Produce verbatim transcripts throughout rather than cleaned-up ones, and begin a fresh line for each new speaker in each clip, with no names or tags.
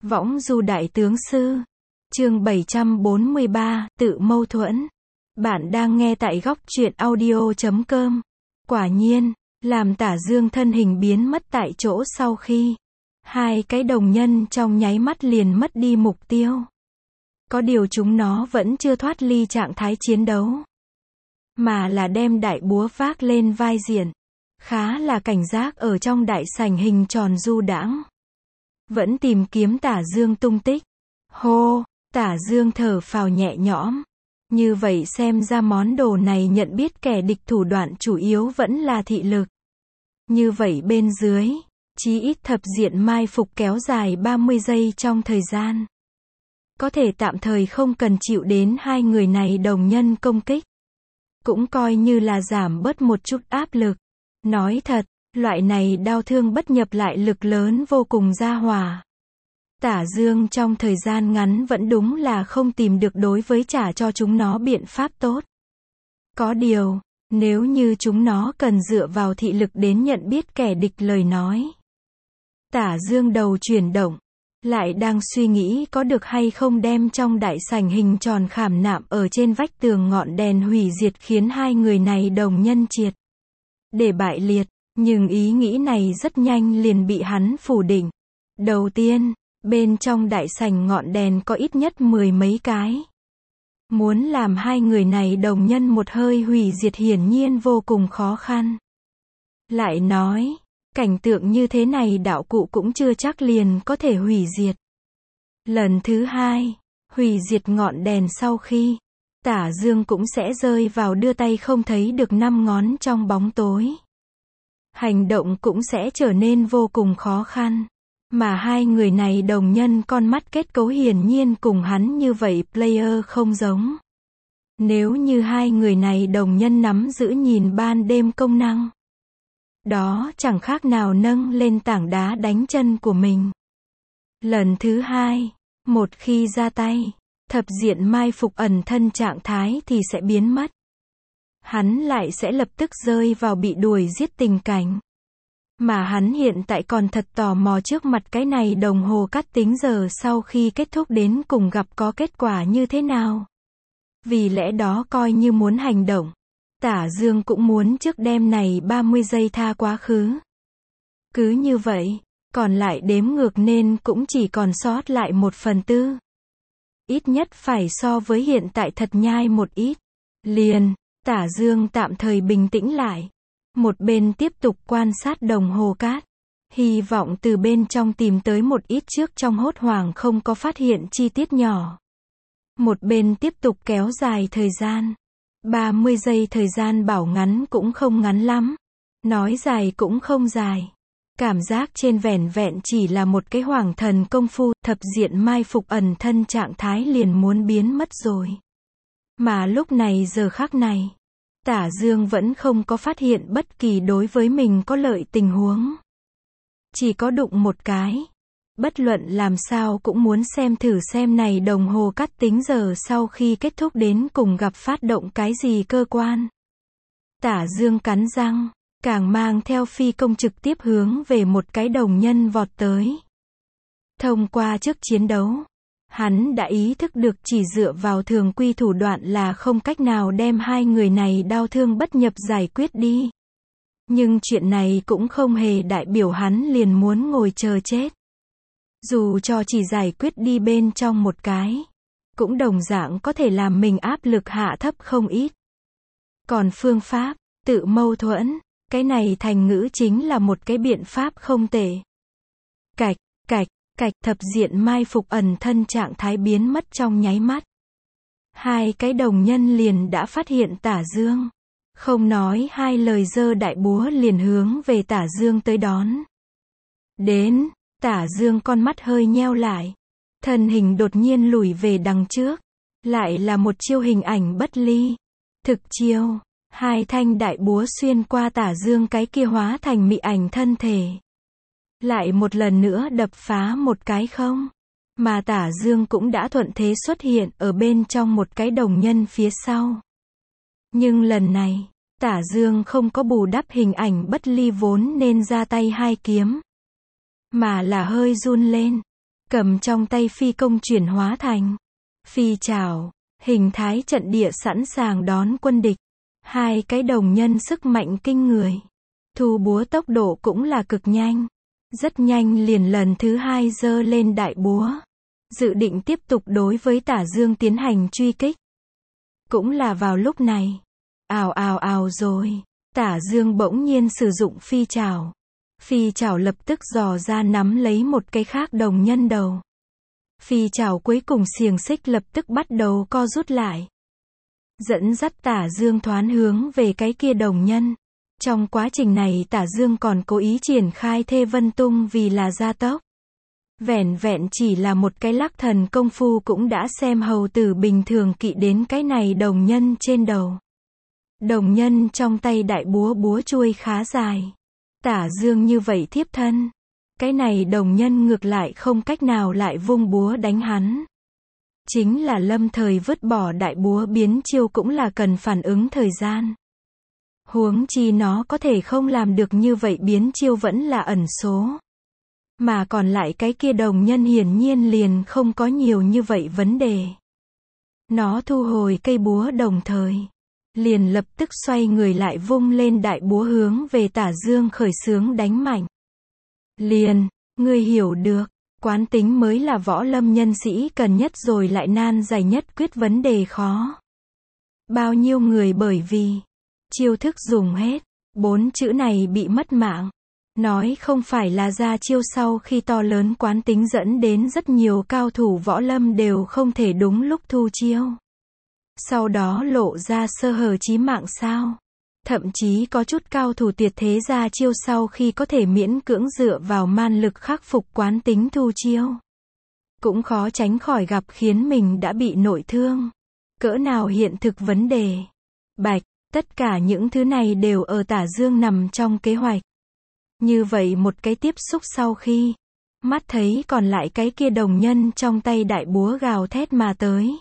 Võng du đại tướng sư. Chương bảy trăm bốn mươi ba, tự mâu thuẫn. Bạn đang nghe tại góc truyện audio chấm com. Quả nhiên, làm Tả Dương thân hình biến mất tại chỗ sau khi hai cái đồng nhân trong nháy mắt liền mất đi mục tiêu. Có điều chúng nó vẫn chưa thoát ly trạng thái chiến đấu, mà là đem đại búa vác lên vai diện, khá là cảnh giác ở trong đại sảnh hình tròn du đãng, vẫn tìm kiếm Tả Dương tung tích. Hô, Tả Dương thở phào nhẹ nhõm. Như vậy xem ra món đồ này nhận biết kẻ địch thủ đoạn chủ yếu vẫn là thị lực. Như vậy bên dưới, chí ít thập diện mai phục kéo dài ba mươi giây trong thời gian. Có thể tạm thời không cần chịu đến hai người này đồng nhân công kích. Cũng coi như là giảm bớt một chút áp lực. Nói thật, loại này đao thương bất nhập lại lực lớn vô cùng ra hỏa. Tả Dương trong thời gian ngắn vẫn đúng là không tìm được đối với trả cho chúng nó biện pháp tốt. Có điều, nếu như chúng nó cần dựa vào thị lực đến nhận biết kẻ địch lời nói. Tả Dương đầu chuyển động, lại đang suy nghĩ có được hay không đem trong đại sảnh hình tròn khảm nạm ở trên vách tường ngọn đèn hủy diệt khiến hai người này đồng nhân triệt để bại liệt, nhưng ý nghĩ này rất nhanh liền bị hắn phủ định. Đầu tiên, bên trong đại sảnh ngọn đèn có ít nhất mười mấy cái. Muốn làm hai người này đồng nhân một hơi hủy diệt hiển nhiên vô cùng khó khăn. Lại nói, cảnh tượng như thế này đạo cụ cũng chưa chắc liền có thể hủy diệt. Lần thứ hai, hủy diệt ngọn đèn sau khi, Tả Dương cũng sẽ rơi vào đưa tay không thấy được năm ngón trong bóng tối. Hành động cũng sẽ trở nên vô cùng khó khăn. Mà hai người này đồng nhân con mắt kết cấu hiển nhiên cùng hắn như vậy player không giống. Nếu như hai người này đồng nhân nắm giữ nhìn ban đêm công năng, đó chẳng khác nào nâng lên tảng đá đánh chân của mình. Lần thứ hai, một khi ra tay, thập diện mai phục ẩn thân trạng thái thì sẽ biến mất. Hắn lại sẽ lập tức rơi vào bị đuổi giết tình cảnh. Mà hắn hiện tại còn thật tò mò trước mặt cái này đồng hồ cắt tính giờ sau khi kết thúc đến cùng gặp có kết quả như thế nào. Vì lẽ đó coi như muốn hành động, Tả Dương cũng muốn trước đêm này ba mươi giây tha quá khứ. Cứ như vậy, còn lại đếm ngược nên cũng chỉ còn sót lại một phần tư. Ít nhất phải so với hiện tại thật nhai một ít. Liền, Tả Dương tạm thời bình tĩnh lại. Một bên tiếp tục quan sát đồng hồ cát, hy vọng từ bên trong tìm tới một ít trước trong hốt hoảng không có phát hiện chi tiết nhỏ. Một bên tiếp tục kéo dài thời gian. ba mươi giây thời gian bảo ngắn cũng không ngắn lắm. Nói dài cũng không dài. Cảm giác trên vẻn vẹn chỉ là một cái hoàng thần công phu, thập diện mai phục ẩn thân trạng thái liền muốn biến mất rồi. Mà lúc này giờ khắc này, Tả Dương vẫn không có phát hiện bất kỳ đối với mình có lợi tình huống. Chỉ có đụng một cái. Bất luận làm sao cũng muốn xem thử xem này đồng hồ cắt tính giờ sau khi kết thúc đến cùng gặp phát động cái gì cơ quan. Tả Dương cắn răng, càng mang theo phi công trực tiếp hướng về một cái đồng nhân vọt tới. Thông qua trước chiến đấu, hắn đã ý thức được chỉ dựa vào thường quy thủ đoạn là không cách nào đem hai người này đao thương bất nhập giải quyết đi. Nhưng chuyện này cũng không hề đại biểu hắn liền muốn ngồi chờ chết. Dù cho chỉ giải quyết đi bên trong một cái, cũng đồng dạng có thể làm mình áp lực hạ thấp không ít. Còn phương pháp, tự mâu thuẫn, cái này thành ngữ chính là một cái biện pháp không tệ. Cạch, cạch. Cạch thập diện mai phục ẩn thân trạng thái biến mất trong nháy mắt. Hai cái đồng nhân liền đã phát hiện Tả Dương. Không nói hai lời giơ đại búa liền hướng về Tả Dương tới đón. Đến, Tả Dương con mắt hơi nheo lại. Thân hình đột nhiên lùi về đằng trước. Lại là một chiêu hình ảnh bất ly. Thực chiêu, hai thanh đại búa xuyên qua Tả Dương cái kia hóa thành mị ảnh thân thể. Lại một lần nữa đập phá một cái không. Mà Tả Dương cũng đã thuận thế xuất hiện ở bên trong một cái đồng nhân phía sau. Nhưng lần này, Tả Dương không có bù đắp hình ảnh bất ly vốn nên ra tay hai kiếm. Mà là hơi run lên. cầm trong tay phi công chuyển hóa thành phi trảo, hình thái trận địa sẵn sàng đón quân địch. Hai cái đồng nhân sức mạnh kinh người. Thu búa tốc độ cũng là cực nhanh. Rất nhanh liền lần thứ hai giơ lên đại búa. Dự định tiếp tục đối với Tả Dương tiến hành truy kích. Cũng là vào lúc này. Ào ào ào rồi. Tả Dương bỗng nhiên sử dụng phi trảo. Phi trảo lập tức giò ra nắm lấy một cái khác đồng nhân đầu. Phi trảo cuối cùng xiềng xích lập tức bắt đầu co rút lại. Dẫn dắt Tả Dương thoán hướng về cái kia đồng nhân. Trong quá trình này Tả Dương còn cố ý triển khai Thê Vân Tung vì là gia tốc. Vẻn vẹn chỉ là một cái lắc thần công phu cũng đã xem hầu tử bình thường kỵ đến cái này đồng nhân trên đầu. Đồng nhân trong tay đại búa búa chuôi khá dài. Tả Dương như vậy thiếp thân. Cái này đồng nhân ngược lại không cách nào lại vung búa đánh hắn. Chính là lâm thời vứt bỏ đại búa biến chiêu cũng là cần phản ứng thời gian. Huống chi nó có thể không làm được như vậy biến chiêu vẫn là ẩn số. Mà còn lại cái kia đồng nhân hiển nhiên liền không có nhiều như vậy vấn đề. Nó thu hồi cây búa đồng thời. Liền lập tức xoay người lại vung lên đại búa hướng về Tả Dương khởi xướng đánh mạnh. Liền, ngươi hiểu được, quán tính mới là võ lâm nhân sĩ cần nhất rồi lại nan giải nhất quyết vấn đề khó. Bao nhiêu người bởi vì chiêu thức dùng hết, bốn chữ này bị mất mạng. Nói không phải là ra chiêu sau khi to lớn quán tính dẫn đến rất nhiều cao thủ võ lâm đều không thể đúng lúc thu chiêu. Sau đó lộ ra sơ hở chí mạng sao. Thậm chí có chút cao thủ tuyệt thế ra chiêu sau khi có thể miễn cưỡng dựa vào man lực khắc phục quán tính thu chiêu. Cũng khó tránh khỏi gặp khiến mình đã bị nội thương. Cỡ nào hiện thực vấn đề. Bạch, tất cả những thứ này đều ở Tả Dương nằm trong kế hoạch. Như vậy một cái tiếp xúc sau khi, mắt thấy còn lại cái kia đồng nhân trong tay đại búa gào thét mà tới.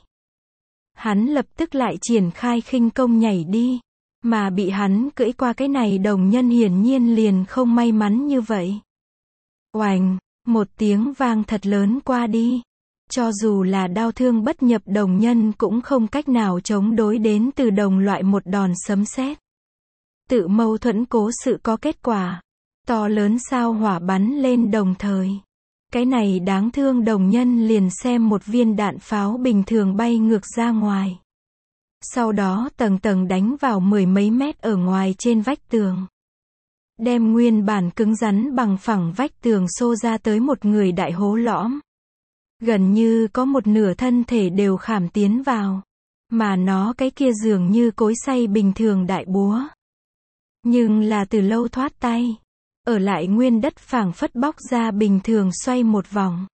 Hắn lập tức lại triển khai khinh công nhảy đi. Mà bị hắn cưỡi qua cái này đồng nhân hiển nhiên liền không may mắn như vậy. Oành, một tiếng vang thật lớn qua đi. Cho dù là đao thương bất nhập đồng nhân cũng không cách nào chống đối đến từ đồng loại một đòn sấm sét. Tự mâu thuẫn cố sự có kết quả. To lớn sao hỏa bắn lên đồng thời. Cái này đáng thương đồng nhân liền xem một viên đạn pháo bình thường bay ngược ra ngoài. Sau đó tầng tầng đánh vào mười mấy mét ở ngoài trên vách tường. Đem nguyên bản cứng rắn bằng phẳng vách tường xô ra tới một người đại hố lõm. Gần như có một nửa thân thể đều khảm tiến vào. Mà nó cái kia dường như cối xay bình thường đại búa. Nhưng là từ lâu thoát tay. Ở lại nguyên đất phảng phất bóc ra bình thường xoay một vòng.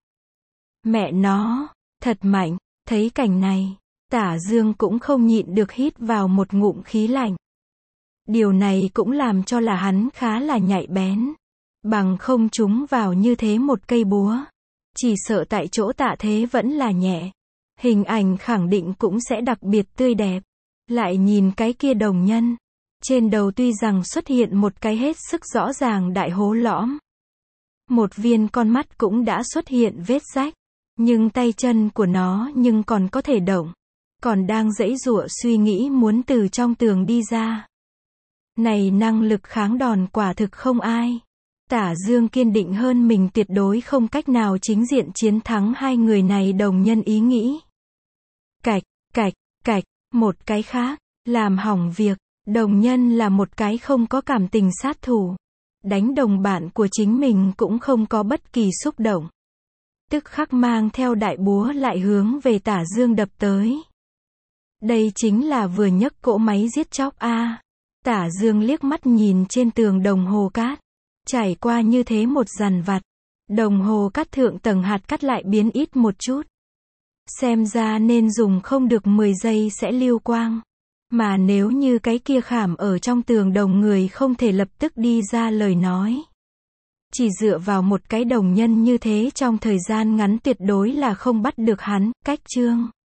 Mẹ nó, thật mạnh, thấy cảnh này. Tả Dương cũng không nhịn được hít vào một ngụm khí lạnh. Điều này cũng làm cho là hắn khá là nhạy bén. Bằng không trúng vào như thế một cây búa. Chỉ sợ tại chỗ tạ thế vẫn là nhẹ. Hình ảnh khẳng định cũng sẽ đặc biệt tươi đẹp. Lại nhìn cái kia đồng nhân. Trên đầu tuy rằng xuất hiện một cái hết sức rõ ràng đại hố lõm. Một viên con mắt cũng đã xuất hiện vết rách. Nhưng tay chân của nó nhưng còn có thể động. Còn đang giãy giụa suy nghĩ muốn từ trong tường đi ra. Này năng lực kháng đòn quả thực không ai. Tả Dương kiên định hơn mình tuyệt đối không cách nào chính diện chiến thắng hai người này đồng nhân ý nghĩ. Cạch, cạch, cạch, một cái khác, làm hỏng việc, đồng nhân là một cái không có cảm tình sát thủ. Đánh đồng bạn của chính mình cũng không có bất kỳ xúc động. Tức khắc mang theo đại búa lại hướng về Tả Dương đập tới. Đây chính là vừa nhấc cỗ máy giết chóc a. À. Tả Dương liếc mắt nhìn trên tường đồng hồ cát. Trải qua như thế một dằn vặt. Đồng hồ cát thượng tầng hạt cát lại biến ít một chút. Xem ra nên dùng không được mười giây sẽ lưu quang. Mà nếu như cái kia khảm ở trong tường đồng người không thể lập tức đi ra lời nói. Chỉ dựa vào một cái đồng nhân như thế trong thời gian ngắn tuyệt đối là không bắt được hắn, cách chương.